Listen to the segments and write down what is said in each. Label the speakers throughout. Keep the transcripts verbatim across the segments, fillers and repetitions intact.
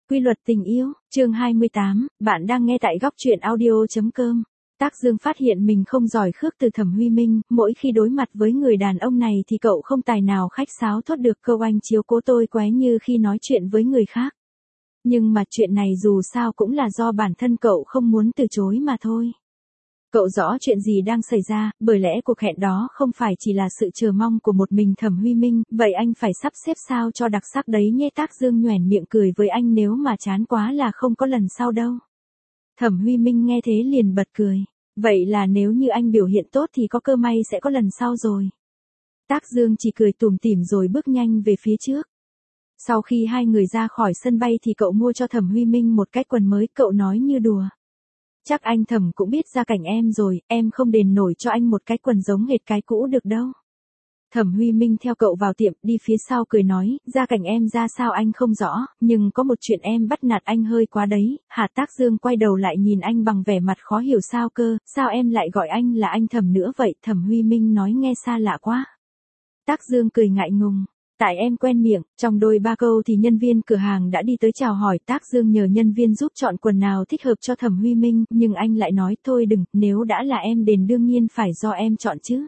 Speaker 1: Quy luật tình yêu, chương hai mươi tám, bạn đang nghe tại góc truyện audio chấm com. Tác Dương phát hiện mình không giỏi khước từ Thẩm Huy Minh, mỗi khi đối mặt với người đàn ông này thì cậu không tài nào khách sáo thốt được câu anh chiếu cố tôi quá như khi nói chuyện với người khác. Nhưng mà chuyện này dù sao cũng là do bản thân cậu không muốn từ chối mà thôi. Cậu rõ chuyện gì đang xảy ra, bởi lẽ cuộc hẹn đó không phải chỉ là sự chờ mong của một mình Thẩm Huy Minh, vậy anh phải sắp xếp sao cho đặc sắc đấy nhé. Tác Dương nhoẻn miệng cười với anh, nếu mà chán quá là không có lần sau đâu. Thẩm Huy Minh nghe thế liền bật cười, vậy là nếu như anh biểu hiện tốt thì có cơ may sẽ có lần sau rồi. Tác Dương chỉ cười tủm tỉm rồi bước nhanh về phía trước. Sau khi hai người ra khỏi sân bay thì cậu mua cho Thẩm Huy Minh một cái quần mới, cậu nói như đùa. Chắc anh Thẩm cũng biết gia cảnh em rồi, em không đền nổi cho anh một cái quần giống hệt cái cũ được đâu. Thẩm Huy Minh theo cậu vào tiệm, đi phía sau cười nói, gia cảnh em ra sao anh không rõ, nhưng có một chuyện em bắt nạt anh hơi quá đấy. Hà Tác Dương quay đầu lại nhìn anh bằng vẻ mặt khó hiểu, sao cơ, sao em lại gọi anh là anh Thẩm nữa vậy? Thẩm Huy Minh nói nghe xa lạ quá. Tác Dương cười ngại ngùng. Tại em quen miệng, trong đôi ba câu thì nhân viên cửa hàng đã đi tới chào hỏi. Tác Dương nhờ nhân viên giúp chọn quần nào thích hợp cho Thẩm Huy Minh, nhưng anh lại nói thôi đừng, nếu đã là em đền đương nhiên phải do em chọn chứ.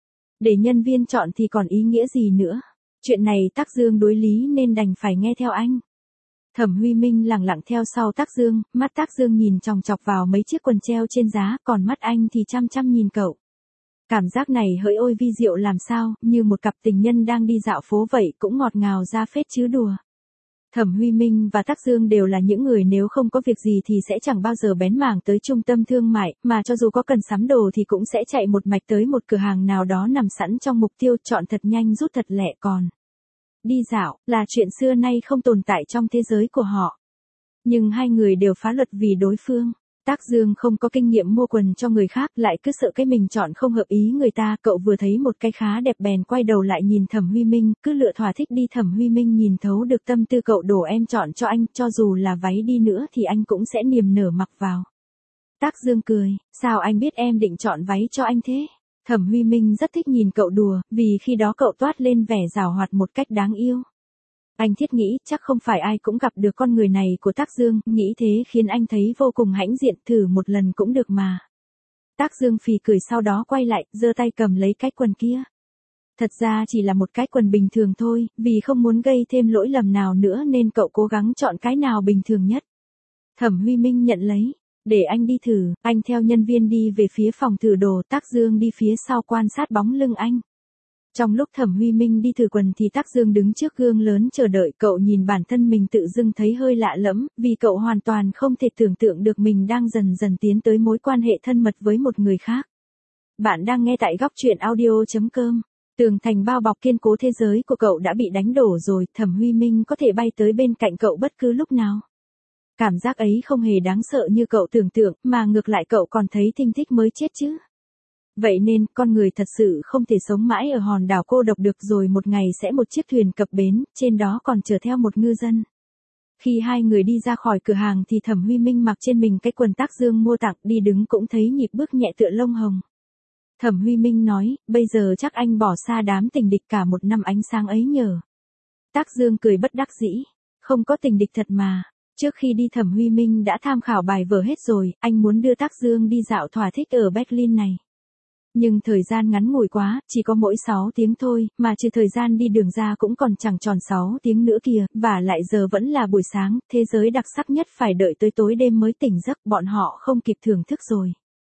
Speaker 1: Để nhân viên chọn thì còn ý nghĩa gì nữa. Chuyện này Tác Dương đối lý nên đành phải nghe theo anh. Thẩm Huy Minh lẳng lặng theo sau Tác Dương, mắt Tác Dương nhìn chòng chọc vào mấy chiếc quần treo trên giá, còn mắt anh thì chăm chăm nhìn cậu. Cảm giác này hỡi ôi vi diệu làm sao, như một cặp tình nhân đang đi dạo phố vậy, cũng ngọt ngào ra phết chứ đùa. Thẩm Huy Minh và Tác Dương đều là những người nếu không có việc gì thì sẽ chẳng bao giờ bén mảng tới trung tâm thương mại, mà cho dù có cần sắm đồ thì cũng sẽ chạy một mạch tới một cửa hàng nào đó nằm sẵn trong mục tiêu, chọn thật nhanh rút thật lẹ. Còn đi dạo là chuyện xưa nay không tồn tại trong thế giới của họ. Nhưng hai người đều phá luật vì đối phương. Tác Dương không có kinh nghiệm mua quần cho người khác, lại cứ sợ cái mình chọn không hợp ý người ta. Cậu vừa thấy một cái khá đẹp bèn quay đầu lại nhìn Thẩm Huy Minh, cứ lựa thỏa thích đi. Thẩm Huy Minh nhìn thấu được tâm tư cậu, đồ em chọn cho anh, cho dù là váy đi nữa thì anh cũng sẽ niềm nở mặc vào. Tác Dương cười, sao anh biết em định chọn váy cho anh thế? Thẩm Huy Minh rất thích nhìn cậu đùa, vì khi đó cậu toát lên vẻ giảo hoạt một cách đáng yêu. Anh thiết nghĩ chắc không phải ai cũng gặp được con người này của Tác Dương, nghĩ thế khiến anh thấy vô cùng hãnh diện, thử một lần cũng được mà. Tác Dương phì cười sau đó quay lại, giơ tay cầm lấy cái quần kia. Thật ra chỉ là một cái quần bình thường thôi, vì không muốn gây thêm lỗi lầm nào nữa nên cậu cố gắng chọn cái nào bình thường nhất. Thẩm Huy Minh nhận lấy, để anh đi thử. Anh theo nhân viên đi về phía phòng thử đồ, Tác Dương đi phía sau quan sát bóng lưng anh. Trong lúc Thẩm Huy Minh đi thử quần thì Tác Dương đứng trước gương lớn chờ đợi. Cậu nhìn bản thân mình tự dưng thấy hơi lạ lẫm, vì cậu hoàn toàn không thể tưởng tượng được mình đang dần dần tiến tới mối quan hệ thân mật với một người khác. Bạn đang nghe tại góc truyện audio chấm com. Tường thành bao bọc kiên cố thế giới của cậu đã bị đánh đổ rồi, Thẩm Huy Minh có thể bay tới bên cạnh cậu bất cứ lúc nào. Cảm giác ấy không hề đáng sợ như cậu tưởng tượng, mà ngược lại cậu còn thấy thinh thích mới chết chứ. Vậy nên, con người thật sự không thể sống mãi ở hòn đảo cô độc được, rồi một ngày sẽ một chiếc thuyền cập bến, trên đó còn chở theo một ngư dân. Khi hai người đi ra khỏi cửa hàng thì Thẩm Huy Minh mặc trên mình cái quần Tác Dương mua tặng, đi đứng cũng thấy nhịp bước nhẹ tựa lông hồng. Thẩm Huy Minh nói, bây giờ chắc anh bỏ xa đám tình địch cả một năm ánh sáng ấy nhờ. Tác Dương cười bất đắc dĩ, không có tình địch thật mà. Trước khi đi Thẩm Huy Minh đã tham khảo bài vở hết rồi, anh muốn đưa Tác Dương đi dạo thỏa thích ở Berlin này. Nhưng thời gian ngắn ngủi quá, chỉ có mỗi sáu tiếng thôi, mà trừ thời gian đi đường ra cũng còn chẳng tròn sáu tiếng nữa kìa, và lại giờ vẫn là buổi sáng, thế giới đặc sắc nhất phải đợi tới tối đêm mới tỉnh giấc, bọn họ không kịp thưởng thức rồi.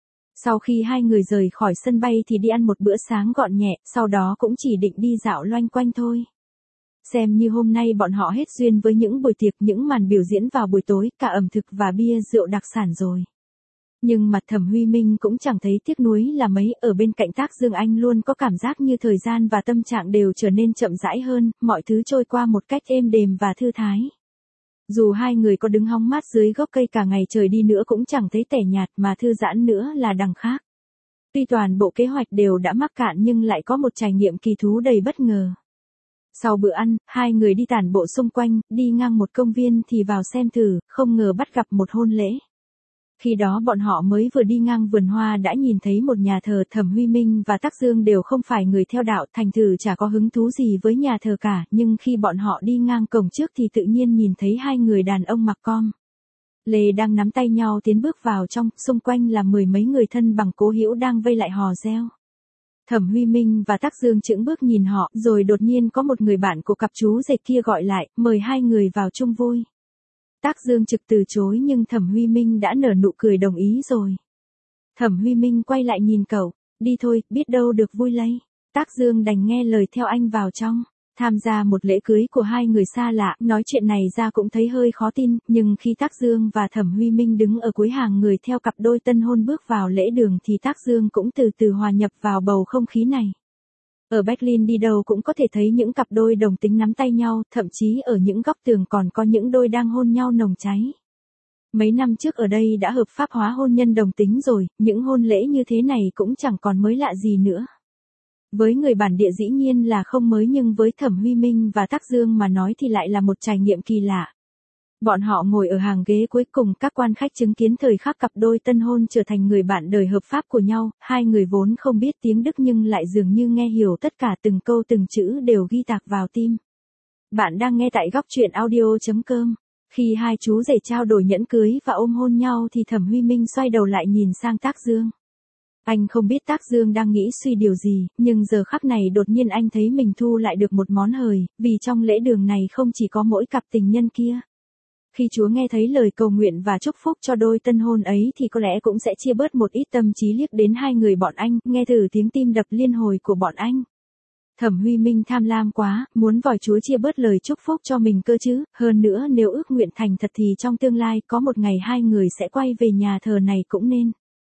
Speaker 1: Sau khi hai người rời khỏi sân bay thì đi ăn một bữa sáng gọn nhẹ, sau đó cũng chỉ định đi dạo loanh quanh thôi. Xem như hôm nay bọn họ hết duyên với những buổi tiệc, những màn biểu diễn vào buổi tối, cả ẩm thực và bia rượu đặc sản rồi. Nhưng mặt Thẩm Huy Minh cũng chẳng thấy tiếc nuối là mấy, ở bên cạnh Tác Dương anh luôn có cảm giác như thời gian và tâm trạng đều trở nên chậm rãi hơn, mọi thứ trôi qua một cách êm đềm và thư thái. Dù hai người có đứng hóng mát dưới gốc cây cả ngày trời đi nữa cũng chẳng thấy tẻ nhạt, mà thư giãn nữa là đằng khác. Tuy toàn bộ kế hoạch đều đã mắc cạn nhưng lại có một trải nghiệm kỳ thú đầy bất ngờ. Sau bữa ăn, hai người đi tản bộ xung quanh, đi ngang một công viên thì vào xem thử, không ngờ bắt gặp một hôn lễ. Khi đó bọn họ mới vừa đi ngang vườn hoa đã nhìn thấy một nhà thờ. Thẩm Huy Minh và Tắc Dương đều không phải người theo đạo, thành thử chả có hứng thú gì với nhà thờ cả, nhưng khi bọn họ đi ngang cổng trước thì tự nhiên nhìn thấy hai người đàn ông mặc com lê đang nắm tay nhau tiến bước vào trong, xung quanh là mười mấy người thân bằng cố hữu đang vây lại hò reo. Thẩm Huy Minh và Tắc Dương chững bước nhìn họ, rồi đột nhiên có một người bạn của cặp chú rể kia gọi lại, mời hai người vào chung vui. Tắc Dương trực từ chối nhưng Thẩm Huy Minh đã nở nụ cười đồng ý rồi. Thẩm Huy Minh quay lại nhìn cậu, đi thôi, biết đâu được vui lây. Tắc Dương đành nghe lời theo anh vào trong. Tham gia một lễ cưới của hai người xa lạ, nói chuyện này ra cũng thấy hơi khó tin, nhưng khi Tắc Dương và Thẩm Huy Minh đứng ở cuối hàng người theo cặp đôi tân hôn bước vào lễ đường thì Tắc Dương cũng từ từ hòa nhập vào bầu không khí này. Ở Berlin đi đâu cũng có thể thấy những cặp đôi đồng tính nắm tay nhau, thậm chí ở những góc tường còn có những đôi đang hôn nhau nồng cháy. Mấy năm trước ở đây đã hợp pháp hóa hôn nhân đồng tính rồi, những hôn lễ như thế này cũng chẳng còn mới lạ gì nữa. Với người bản địa dĩ nhiên là không mới nhưng với Thẩm Huy Minh và Tắc Dương mà nói thì lại là một trải nghiệm kỳ lạ. Bọn họ ngồi ở hàng ghế cuối cùng, các quan khách chứng kiến thời khắc cặp đôi tân hôn trở thành người bạn đời hợp pháp của nhau, hai người vốn không biết tiếng Đức nhưng lại dường như nghe hiểu tất cả từng câu từng chữ đều ghi tạc vào tim. Bạn đang nghe tại góc truyện audio chấm com. Khi hai chú rể trao đổi nhẫn cưới và ôm hôn nhau thì Thẩm Huy Minh xoay đầu lại nhìn sang Tắc Dương. Anh không biết Tắc Dương đang nghĩ suy điều gì, nhưng giờ khắc này đột nhiên anh thấy mình thu lại được một món hời, vì trong lễ đường này không chỉ có mỗi cặp tình nhân kia. Khi Chúa nghe thấy lời cầu nguyện và chúc phúc cho đôi tân hôn ấy thì có lẽ cũng sẽ chia bớt một ít tâm trí liếc đến hai người bọn anh, nghe thử tiếng tim đập liên hồi của bọn anh. Thẩm Huy Minh tham lam quá, muốn vòi Chúa chia bớt lời chúc phúc cho mình cơ chứ, hơn nữa nếu ước nguyện thành thật thì trong tương lai có một ngày hai người sẽ quay về nhà thờ này cũng nên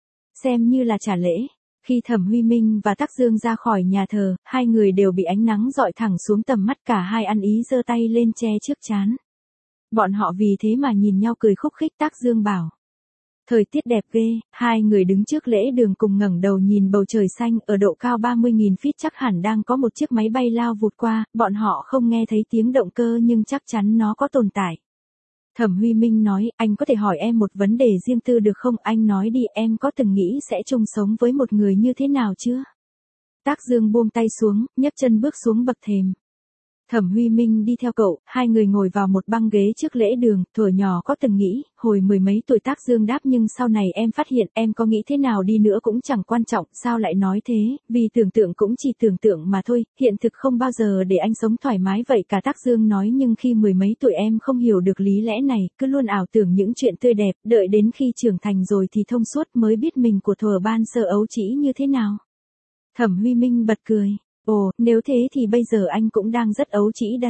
Speaker 1: xem như là trả lễ. Khi Thẩm Huy Minh và Tắc Dương ra khỏi nhà thờ, hai người đều bị ánh nắng dọi thẳng xuống tầm mắt, cả hai ăn ý giơ tay lên che trước trán. Bọn họ vì thế mà nhìn nhau cười khúc khích. Tắc Dương bảo: thời tiết đẹp ghê. Hai người đứng trước lễ đường cùng ngẩng đầu nhìn bầu trời xanh, ở độ cao ba mươi nghìn feet chắc hẳn đang có một chiếc máy bay lao vụt qua, bọn họ không nghe thấy tiếng động cơ nhưng chắc chắn nó có tồn tại. Thẩm Huy Minh nói, anh có thể hỏi em một vấn đề riêng tư được không? Anh nói đi, em có từng nghĩ sẽ chung sống với một người như thế nào chưa? Tắc Dương buông tay xuống, nhấc chân bước xuống bậc thềm. Thẩm Huy Minh đi theo cậu, hai người ngồi vào một băng ghế trước lễ đường. Thuở nhỏ có từng nghĩ, hồi mười mấy tuổi. Tắc Dương đáp, nhưng sau này em phát hiện em có nghĩ thế nào đi nữa cũng chẳng quan trọng. Sao lại nói thế? Vì tưởng tượng cũng chỉ tưởng tượng mà thôi, hiện thực không bao giờ để anh sống thoải mái vậy cả. Tắc Dương nói, nhưng khi mười mấy tuổi em không hiểu được lý lẽ này, cứ luôn ảo tưởng những chuyện tươi đẹp, đợi đến khi trưởng thành rồi thì thông suốt mới biết mình của thuở ban sơ ấu trĩ như thế nào. Thẩm Huy Minh bật cười. Ồ, nếu thế thì bây giờ anh cũng đang rất ấu trĩ đây.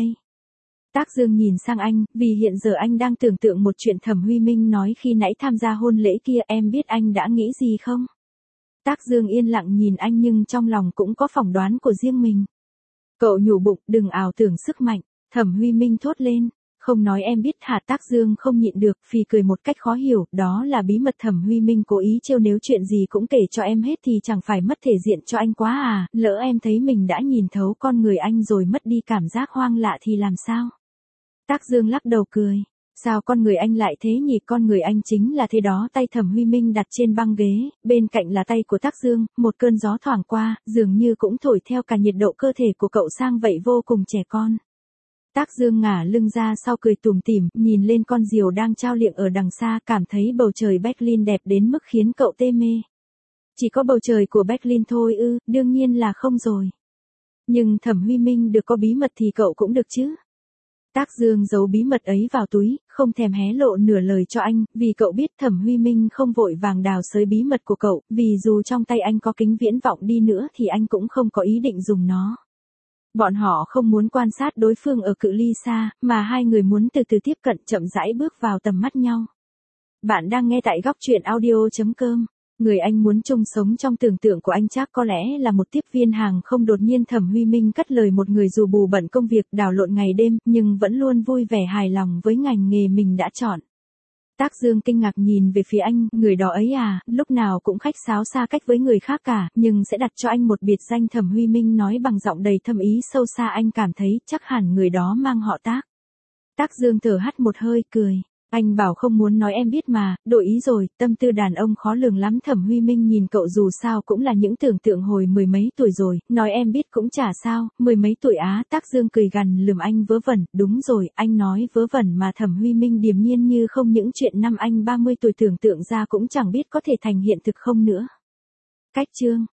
Speaker 1: Tắc Dương nhìn sang anh, vì hiện giờ anh đang tưởng tượng một chuyện. Thẩm Huy Minh nói, khi nãy tham gia hôn lễ kia em biết anh đã nghĩ gì không? Tắc Dương yên lặng nhìn anh nhưng trong lòng cũng có phỏng đoán của riêng mình. Cậu nhủ bụng, đừng ảo tưởng sức mạnh. Thẩm Huy Minh thốt lên. Không nói em biết hả? Tắc Dương không nhịn được, phì cười một cách khó hiểu, đó là bí mật. Thẩm Huy Minh cố ý trêu, nếu chuyện gì cũng kể cho em hết thì chẳng phải mất thể diện cho anh quá à, lỡ em thấy mình đã nhìn thấu con người anh rồi mất đi cảm giác hoang lạ thì làm sao? Tắc Dương lắc đầu cười. Sao con người anh lại thế nhỉ? Con người anh chính là thế đó. Tay Thẩm Huy Minh đặt trên băng ghế, bên cạnh là tay của Tắc Dương, một cơn gió thoảng qua, dường như cũng thổi theo cả nhiệt độ cơ thể của cậu sang vậy, vô cùng trẻ con. Tắc Dương ngả lưng ra sau cười tủm tỉm, nhìn lên con diều đang trao liệng ở đằng xa, cảm thấy bầu trời Berlin đẹp đến mức khiến cậu tê mê. Chỉ có bầu trời của Berlin thôi ư? Đương nhiên là không rồi. Nhưng Thẩm Huy Minh được có bí mật thì cậu cũng được chứ. Tắc Dương giấu bí mật ấy vào túi, không thèm hé lộ nửa lời cho anh, vì cậu biết Thẩm Huy Minh không vội vàng đào xới bí mật của cậu, vì dù trong tay anh có kính viễn vọng đi nữa thì anh cũng không có ý định dùng nó. Bọn họ không muốn quan sát đối phương ở cự ly xa, mà hai người muốn từ từ tiếp cận, chậm rãi bước vào tầm mắt nhau. Bạn đang nghe tại góc truyện audio chấm com. Người anh muốn chung sống trong tưởng tượng của anh chắc có lẽ là một tiếp viên hàng không. Đột nhiên Thẩm Huy Minh cất lời, một người dù bù bận công việc đảo lộn ngày đêm, nhưng vẫn luôn vui vẻ hài lòng với ngành nghề mình đã chọn. Tắc Dương kinh ngạc nhìn về phía anh, người đó ấy à, lúc nào cũng khách sáo xa cách với người khác cả, nhưng sẽ đặt cho anh một biệt danh. Thẩm Huy Minh nói bằng giọng đầy thâm ý sâu xa, anh cảm thấy chắc hẳn người đó mang họ Tắc. Tắc Dương thở hắt một hơi, cười. Anh bảo không muốn nói em biết mà, đổi ý rồi, tâm tư đàn ông khó lường lắm. Thẩm Huy Minh nhìn cậu dù sao cũng là những tưởng tượng hồi mười mấy tuổi rồi, nói em biết cũng chả sao, mười mấy tuổi á. Tác Dương cười gằn lườm anh vớ vẩn, đúng rồi, anh nói vớ vẩn mà. Thẩm Huy Minh điềm nhiên như không, những chuyện năm anh ba mươi tuổi tưởng tượng ra cũng chẳng biết có thể thành hiện thực không nữa. Cách chương